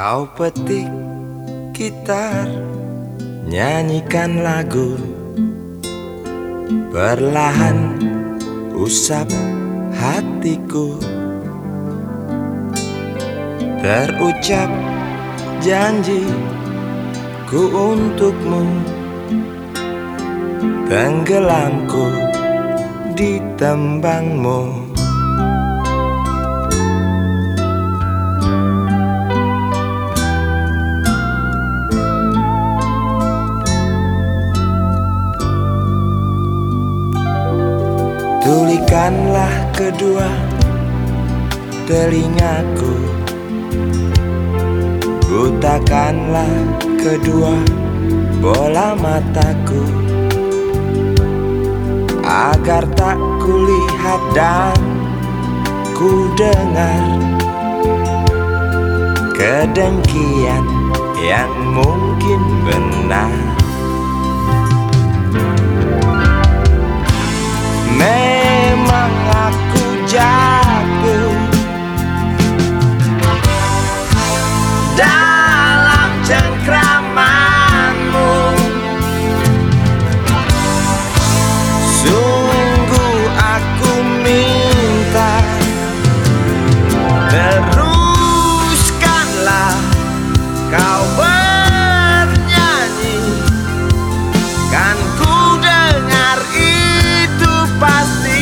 Kau petik gitar, nyanyikan lagu, perlahan usap hatiku. Terucap janji ku untukmu, tenggelamku di tembangmu. Tulikanlah kedua telingaku, butakanlah kedua bola mataku, agar tak kulihat dan ku dengar kedengkian yang mungkin benar. Memang aku jatuh dalam cengkramanmu. Sungguh aku minta, teruskanlah kau bernyanyi, kan ku dengar itu pasti.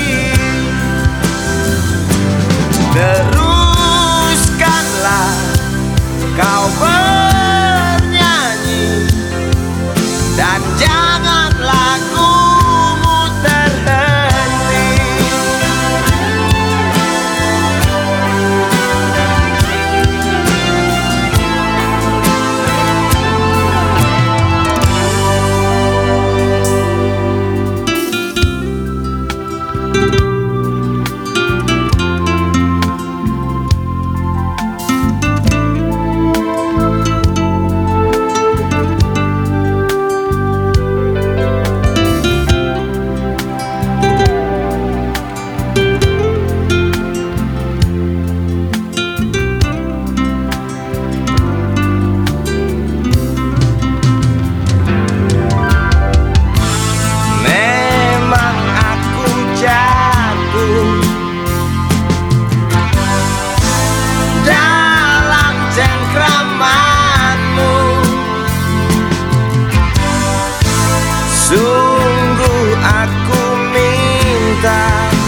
Teruskanlah kau bernyanyi, dan jangan lagumu terhenti. Sungguh aku minta,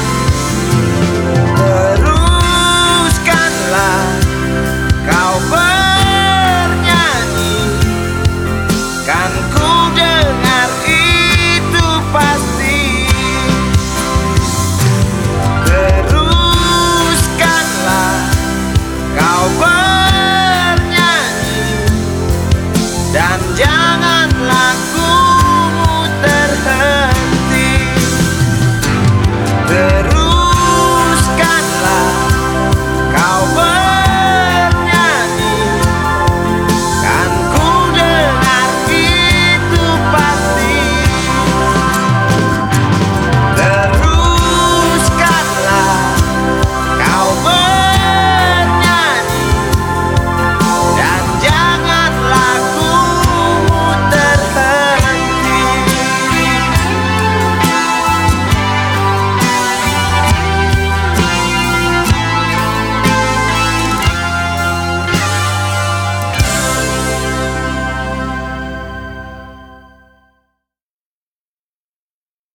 teruskanlah kau bernyanyi, kan ku dengar itu pasti. Teruskanlah kau bernyanyi, dan janganlah